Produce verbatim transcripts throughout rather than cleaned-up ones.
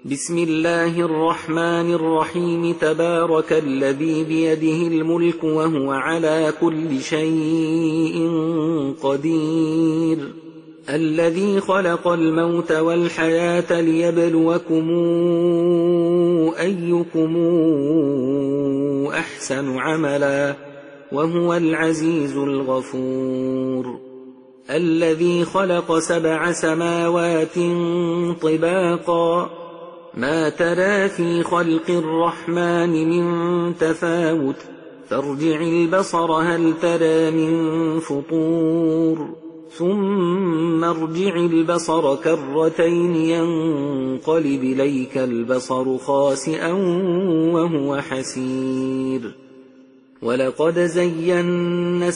بسم الله الرحمن الرحيم تبارك الذي بيده الملك وهو على كل شيء قدير الذي خلق الموت والحياة ليبلوكم أيكم أحسن عملا وهو العزيز الغفور الذي خلق سبع سماوات طباقا ما ترى في خلق الرحمن من تفاوت فارجع البصر هل ترى من فطور ثم ارجع البصر كرتين ينقلب إليك البصر خاسئا وهو حسير ولقد زينا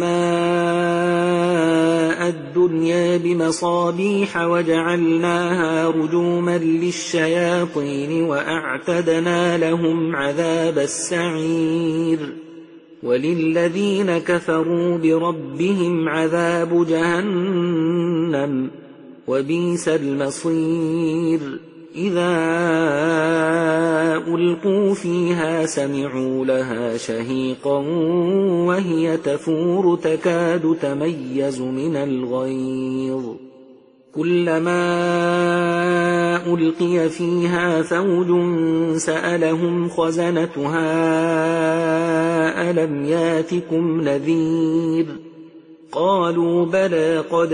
السماء الدنيا بمصابيح وجعلناها رجوما للشياطين وأعتدنا لهم عذاب السعير وللذين كفروا بربهم عذاب جهنم وبئس المصير إذا ألقوا فيها سمعوا لها شهيقا وهي تفور تكاد تميز من الغيظ كلما ألقي فيها فوج سألهم خزنتها ألم ياتكم نذير قالوا بلى قد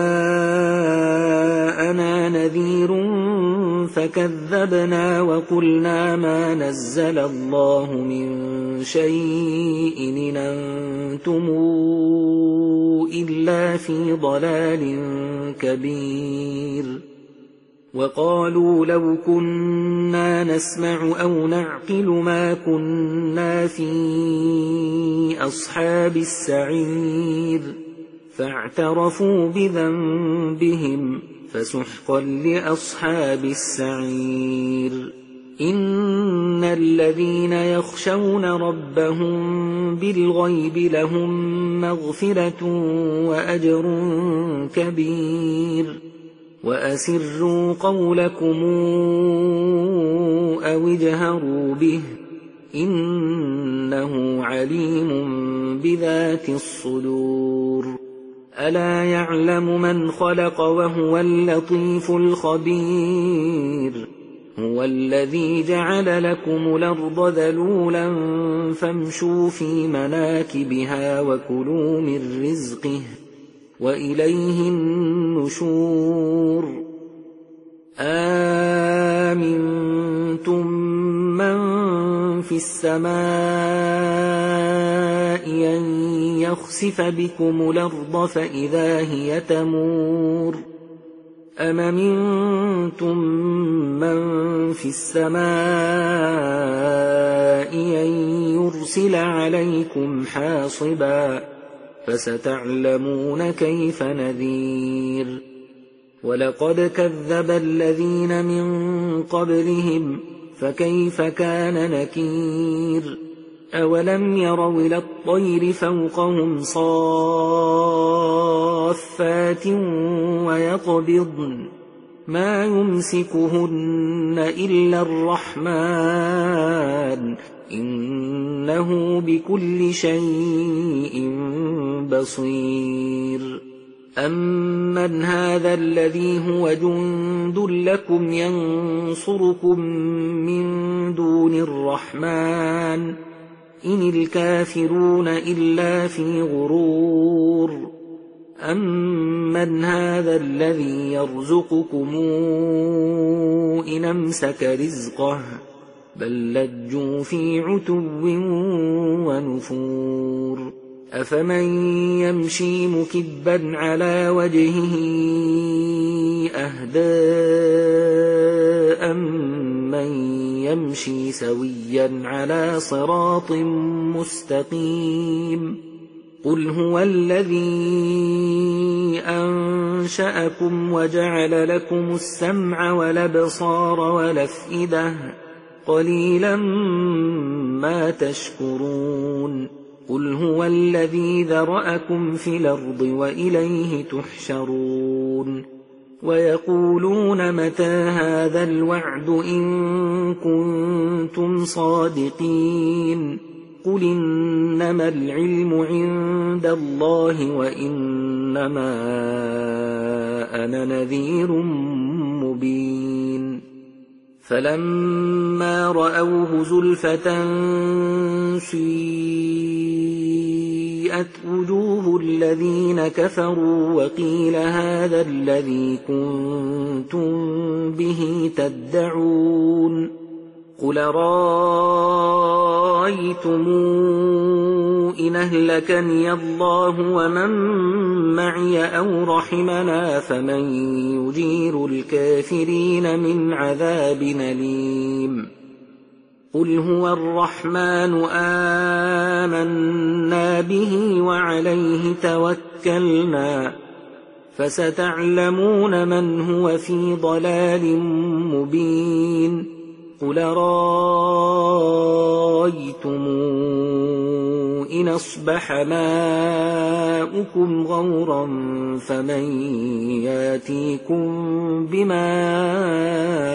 جاءنا نذير فكذبنا وقلنا ما نزل الله من شيء إن أنتم إلا في ضلال كبير وقالوا لو كنا نسمع أو نعقل ما كنا في أصحاب السعير فاعترفوا بذنبهم فسحقا لأصحاب السعير إن الذين يخشون ربهم بالغيب لهم مغفرة وأجر كبير وأسروا قولكم أو اجهروا به إنه عليم بذات الصدور ألا يعلم من خلق وهو اللطيف الخبير هو الذي جعل لكم الأرض ذلولا فامشوا في مناكبها وكلوا من رزقه وإليه النشور آمنتم من في السماء أن يخسف بكم الأرض فإذا هي تمور أم منتم من في السماء أن يرسل عليكم حاصبا فستعلمون كيف نذير ولقد كذب الذين من قبلهم فكيف كان نكير أولم يروا إلى الطير فوقهم صافات ويقبضن ما يمسكهن إلا الرحمن إنه بكل شيء بصير أمن هذا الذي هو جند لكم ينصركم من دون الرحمن إن الكافرون إلا في غرور أمن هذا الذي يرزقكم إن أمسك رزقه بل لجوا في عتو ونفور أفمن يمشي مكبا على وجهه أهدى أمن يمشي سويا على صراط مستقيم قل هو الذي أنشأكم وجعل لكم السمع والأبصار والأفئدة قليلا ما تشكرون قل هو الذي ذرأكم في الأرض وإليه تحشرون ويقولون متى هذا الوعد إن كنتم صادقين قل إنما العلم عند الله وإنما أنا نذير مبين فلما رأوه زلفة سيئت وجوه الذين كفروا وقيل هذا الذي كنتم به تدعون قل رأيتم إن أهلكني الله ومن معي أو رحمنا فمن يجير الكافرين من عذاب أليم قل هو الرحمن آمنا به وعليه توكلنا فستعلمون من هو في ضلال مبين قل رأيتم إن أصبح ماؤكم غورا فمن ياتيكم بماء